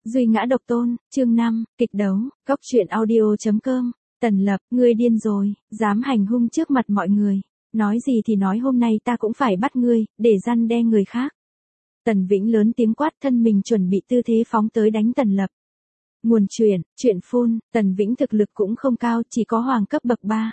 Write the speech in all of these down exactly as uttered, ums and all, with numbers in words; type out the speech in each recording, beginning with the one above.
Duy ngã độc tôn, chương năm, kịch đấu, góc truyện audio chấm com, Tần Lập, ngươi điên rồi, dám hành hung trước mặt mọi người. Nói gì thì nói, hôm nay ta cũng phải bắt ngươi, để răn đe người khác. Tần Vĩnh lớn tiếng quát, thân mình chuẩn bị tư thế phóng tới đánh Tần Lập. Nguồn truyện, truyện phun, Tần Vĩnh thực lực cũng không cao, chỉ có hoàng cấp bậc ba.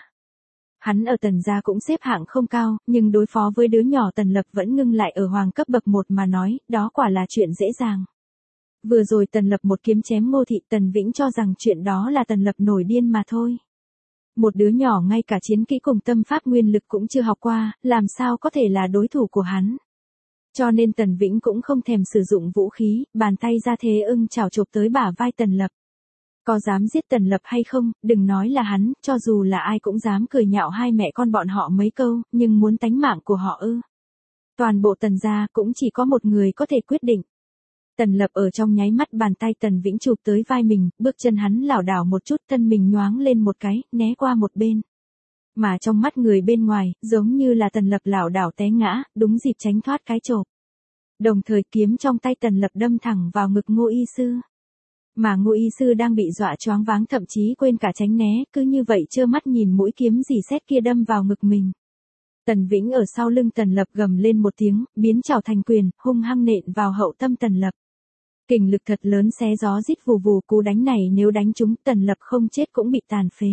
Hắn ở Tần gia cũng xếp hạng không cao, nhưng đối phó với đứa nhỏ Tần Lập vẫn ngưng lại ở hoàng cấp bậc một mà nói, đó quả là chuyện dễ dàng. Vừa rồi Tần Lập một kiếm chém Ngô Thị, Tần Vĩnh cho rằng chuyện đó là Tần Lập nổi điên mà thôi. Một đứa nhỏ ngay cả chiến kỹ cùng tâm pháp nguyên lực cũng chưa học qua, làm sao có thể là đối thủ của hắn. Cho nên Tần Vĩnh cũng không thèm sử dụng vũ khí, bàn tay ra thế ưng chảo chộp tới bả vai Tần Lập. Có dám giết Tần Lập hay không, đừng nói là hắn, cho dù là ai cũng dám cười nhạo hai mẹ con bọn họ mấy câu, nhưng muốn tánh mạng của họ ư. Toàn bộ Tần gia cũng chỉ có một người có thể quyết định. Tần Lập ở trong nháy mắt bàn tay Tần Vĩnh chụp tới vai mình, bước chân hắn lảo đảo một chút, thân mình nhoáng lên một cái, né qua một bên. Mà trong mắt người bên ngoài, giống như là Tần Lập lảo đảo té ngã, đúng dịp tránh thoát cái chộp. Đồng thời kiếm trong tay Tần Lập đâm thẳng vào ngực Ngô Y Sư. Mà Ngô Y Sư đang bị dọa choáng váng, thậm chí quên cả tránh né, cứ như vậy trơ mắt nhìn mũi kiếm rỉ sét kia đâm vào ngực mình. Tần Vĩnh ở sau lưng Tần Lập gầm lên một tiếng, biến chảo thành quyền, hung hăng nện vào hậu tâm Tần Lập. Kình lực thật lớn xé gió rít vù vù, cú đánh này nếu đánh trúng, Tần Lập không chết cũng bị tàn phế.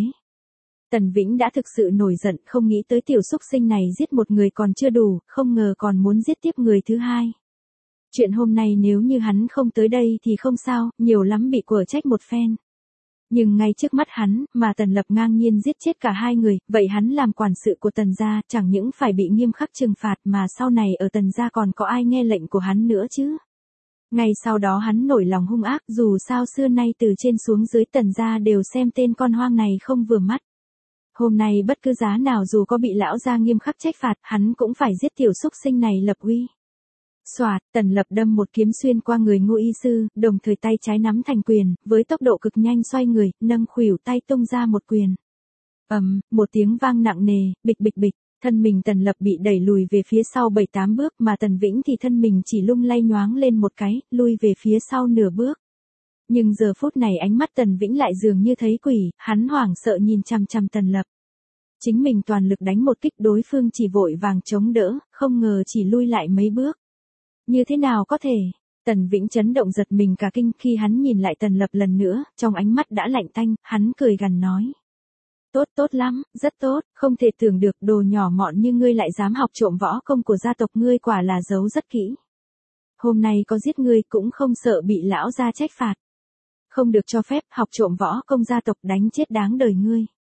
Tần Vĩnh đã thực sự nổi giận, không nghĩ tới tiểu xúc sinh này giết một người còn chưa đủ, không ngờ còn muốn giết tiếp người thứ hai. Chuyện hôm nay nếu như hắn không tới đây thì không sao, nhiều lắm bị quở trách một phen. Nhưng ngay trước mắt hắn, mà Tần Lập ngang nhiên giết chết cả hai người, vậy hắn làm quản sự của Tần gia, chẳng những phải bị nghiêm khắc trừng phạt mà sau này ở Tần gia còn có ai nghe lệnh của hắn nữa chứ. Ngay sau đó hắn nổi lòng hung ác, dù sao xưa nay từ trên xuống dưới Tần gia đều xem tên con hoang này không vừa mắt. Hôm nay bất cứ giá nào dù có bị lão gia nghiêm khắc trách phạt, hắn cũng phải giết tiểu xúc sinh này lập uy. Soạt, Tần Lập đâm một kiếm xuyên qua người Ngô Y Sư, đồng thời tay trái nắm thành quyền, với tốc độ cực nhanh xoay người, nâng khuỷu tay tung ra một quyền. Ầm, um, một tiếng vang nặng nề, bịch bịch bịch, thân mình Tần Lập bị đẩy lùi về phía sau bảy tám bước, mà Tần Vĩnh thì thân mình chỉ lung lay nhoáng lên một cái, lui về phía sau nửa bước. Nhưng giờ phút này ánh mắt Tần Vĩnh lại dường như thấy quỷ, hắn hoảng sợ nhìn chằm chằm Tần Lập. Chính mình toàn lực đánh một kích, đối phương chỉ vội vàng chống đỡ, không ngờ chỉ lui lại mấy bước. Như thế nào có thể? Tần Vĩnh chấn động giật mình cả kinh, khi hắn nhìn lại Tần Lập lần nữa, trong ánh mắt đã lạnh tanh, hắn cười gằn nói. Tốt tốt lắm, rất tốt, không thể tưởng được đồ nhỏ mọn như ngươi lại dám học trộm võ công của gia tộc ngươi, quả là giấu rất kỹ. Hôm nay có giết ngươi cũng không sợ bị lão gia trách phạt. Không được cho phép, học trộm võ công gia tộc, đánh chết đáng đời ngươi.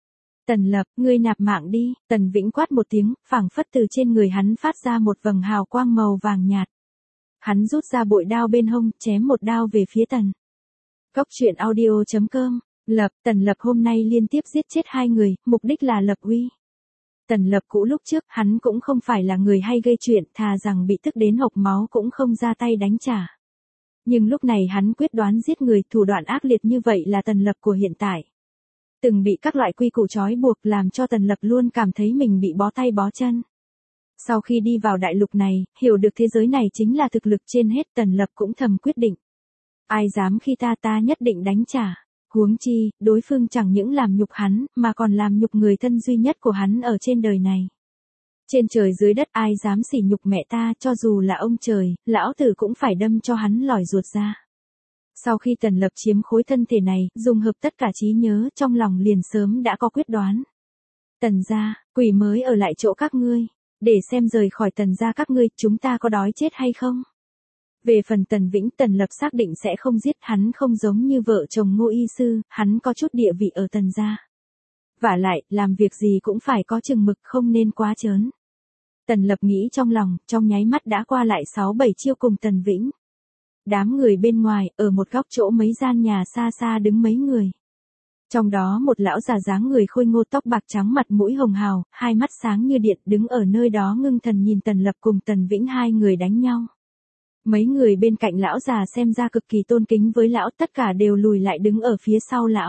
Tần Lập, ngươi nạp mạng đi, Tần Vĩnh quát một tiếng, phảng phất từ trên người hắn phát ra một vầng hào quang màu vàng nhạt. Hắn rút ra bội đao bên hông, chém một đao về phía Tần. Góc truyện audio chấm com, Lập, Tần Lập hôm nay liên tiếp giết chết hai người, mục đích là lập uy. Tần Lập cũ lúc trước, hắn cũng không phải là người hay gây chuyện, thà rằng bị tức đến hộc máu cũng không ra tay đánh trả. Nhưng lúc này hắn quyết đoán giết người, thủ đoạn ác liệt như vậy là Tần Lập của hiện tại. Từng bị các loại quy củ trói buộc làm cho Tần Lập luôn cảm thấy mình bị bó tay bó chân. Sau khi đi vào đại lục này, hiểu được thế giới này chính là thực lực trên hết, Tần Lập cũng thầm quyết định. Ai dám khi ta ta nhất định đánh trả. Huống chi, đối phương chẳng những làm nhục hắn, mà còn làm nhục người thân duy nhất của hắn ở trên đời này. Trên trời dưới đất ai dám sỉ nhục mẹ ta, cho dù là ông trời, lão tử cũng phải đâm cho hắn lòi ruột ra. Sau khi Tần Lập chiếm khối thân thể này, dùng hợp tất cả trí nhớ, trong lòng liền sớm đã có quyết đoán. Tần gia, quỷ mới ở lại chỗ các ngươi. Để xem rời khỏi Tần gia các ngươi, chúng ta có đói chết hay không? Về phần Tần Vĩnh, Tần Lập xác định sẽ không giết, hắn không giống như vợ chồng Ngô Y Sư, hắn có chút địa vị ở Tần gia. Vả lại, làm việc gì cũng phải có chừng mực, không nên quá trớn. Tần Lập nghĩ trong lòng, trong nháy mắt đã qua lại sáu bảy chiêu cùng Tần Vĩnh. Đám người bên ngoài, ở một góc chỗ mấy gian nhà xa xa đứng mấy người. Trong đó một lão già dáng người khôi ngô, tóc bạc trắng, mặt mũi hồng hào, hai mắt sáng như điện, đứng ở nơi đó ngưng thần nhìn Tần Lập cùng Tần Vĩnh hai người đánh nhau. Mấy người bên cạnh lão già xem ra cực kỳ tôn kính với lão, tất cả đều lùi lại đứng ở phía sau lão.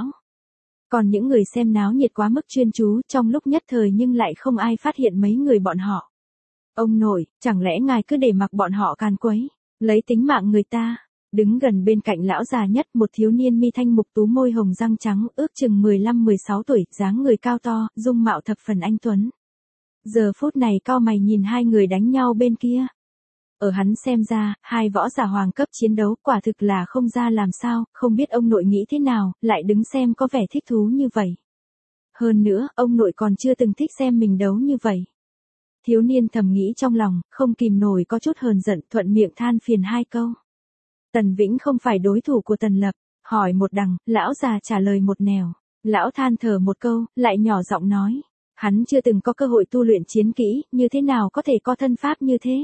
Còn những người xem náo nhiệt quá mức chuyên chú, trong lúc nhất thời nhưng lại không ai phát hiện mấy người bọn họ. Ông nội, chẳng lẽ ngài cứ để mặc bọn họ càn quấy, lấy tính mạng người ta? Đứng gần bên cạnh lão già nhất, một thiếu niên mi thanh mục tú, môi hồng răng trắng, ước chừng mười lăm mười sáu tuổi, dáng người cao to, dung mạo thập phần anh tuấn. Giờ phút này cau mày nhìn hai người đánh nhau bên kia. Ở hắn xem ra, hai võ giả hoàng cấp chiến đấu quả thực là không ra làm sao, không biết ông nội nghĩ thế nào, lại đứng xem có vẻ thích thú như vậy. Hơn nữa, ông nội còn chưa từng thích xem mình đấu như vậy. Thiếu niên thầm nghĩ trong lòng, không kìm nổi có chút hờn giận, thuận miệng than phiền hai câu. Tần Vĩnh không phải đối thủ của Tần Lập, hỏi một đằng, lão già trả lời một nẻo. Lão than thở một câu, lại nhỏ giọng nói. Hắn chưa từng có cơ hội tu luyện chiến kỹ, như thế nào có thể có thân pháp như thế?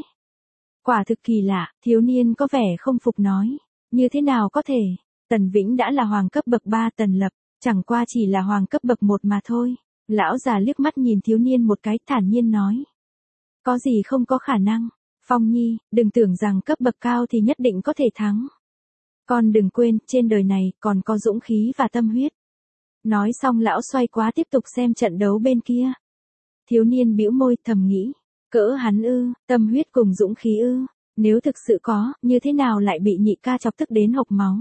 Quả thực kỳ lạ, thiếu niên có vẻ không phục nói. Như thế nào có thể? Tần Vĩnh đã là hoàng cấp bậc ba, Tần Lập, chẳng qua chỉ là hoàng cấp bậc một mà thôi. Lão già liếc mắt nhìn thiếu niên một cái, thản nhiên nói. Có gì không có khả năng. Phong Nhi, đừng tưởng rằng cấp bậc cao thì nhất định có thể thắng. Con đừng quên, trên đời này, còn có dũng khí và tâm huyết. Nói xong lão xoay quá tiếp tục xem trận đấu bên kia. Thiếu niên bĩu môi thầm nghĩ. Cỡ hắn ư, tâm huyết cùng dũng khí ư. Nếu thực sự có, như thế nào lại bị nhị ca chọc tức đến hộc máu.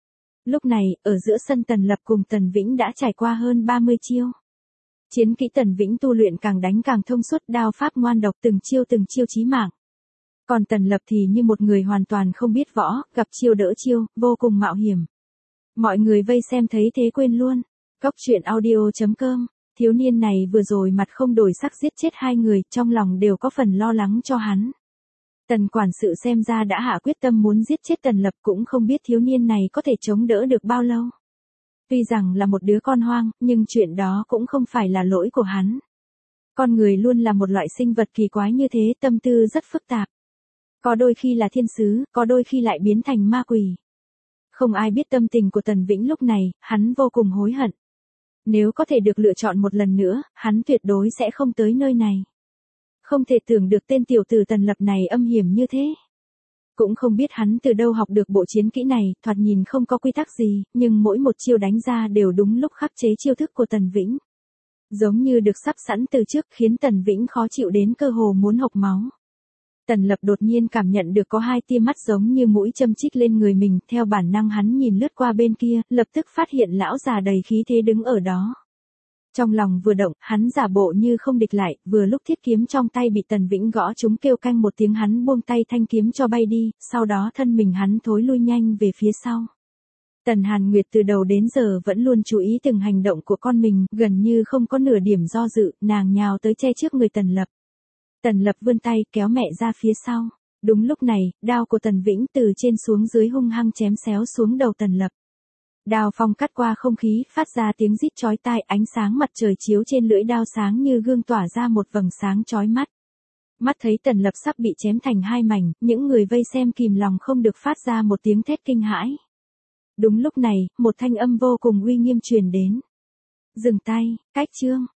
Lúc này, ở giữa sân Tần Lập cùng Tần Vĩnh đã trải qua hơn ba mươi chiêu. Chiến kỹ Tần Vĩnh tu luyện càng đánh càng thông suốt, đao pháp ngoan độc, từng chiêu từng chiêu chí mạng. Còn Tần Lập thì như một người hoàn toàn không biết võ, gặp chiêu đỡ chiêu, vô cùng mạo hiểm. Mọi người vây xem thấy thế quên luôn. Cóc truyện audio chấm com, thiếu niên này vừa rồi mặt không đổi sắc giết chết hai người, trong lòng đều có phần lo lắng cho hắn. Tần quản sự xem ra đã hạ quyết tâm muốn giết chết Tần Lập, cũng không biết thiếu niên này có thể chống đỡ được bao lâu. Tuy rằng là một đứa con hoang, nhưng chuyện đó cũng không phải là lỗi của hắn. Con người luôn là một loại sinh vật kỳ quái như thế, tâm tư rất phức tạp. Có đôi khi là thiên sứ, có đôi khi lại biến thành ma quỷ. Không ai biết tâm tình của Tần Vĩnh lúc này, hắn vô cùng hối hận. Nếu có thể được lựa chọn một lần nữa, hắn tuyệt đối sẽ không tới nơi này. Không thể tưởng được tên tiểu tử Tần Lập này âm hiểm như thế. Cũng không biết hắn từ đâu học được bộ chiến kỹ này, thoạt nhìn không có quy tắc gì, nhưng mỗi một chiêu đánh ra đều đúng lúc khắc chế chiêu thức của Tần Vĩnh. Giống như được sắp sẵn từ trước, khiến Tần Vĩnh khó chịu đến cơ hồ muốn hộc máu. Tần Lập đột nhiên cảm nhận được có hai tia mắt giống như mũi châm chích lên người mình, theo bản năng hắn nhìn lướt qua bên kia, lập tức phát hiện lão già đầy khí thế đứng ở đó. Trong lòng vừa động, hắn giả bộ như không địch lại, vừa lúc thiết kiếm trong tay bị Tần Vĩnh gõ trúng, kêu canh một tiếng, hắn buông tay thanh kiếm cho bay đi, sau đó thân mình hắn thối lui nhanh về phía sau. Tần Hàn Nguyệt từ đầu đến giờ vẫn luôn chú ý từng hành động của con mình, gần như không có nửa điểm do dự, nàng nhào tới che trước người Tần Lập. Tần Lập vươn tay kéo mẹ ra phía sau. Đúng lúc này, đao của Tần Vĩnh từ trên xuống dưới hung hăng chém xéo xuống đầu Tần Lập. Đao phong cắt qua không khí, phát ra tiếng rít chói tai, ánh sáng mặt trời chiếu trên lưỡi đao sáng như gương tỏa ra một vầng sáng chói mắt. Mắt thấy Tần Lập sắp bị chém thành hai mảnh, những người vây xem kìm lòng không được phát ra một tiếng thét kinh hãi. Đúng lúc này, một thanh âm vô cùng uy nghiêm truyền đến. Dừng tay, cách chương.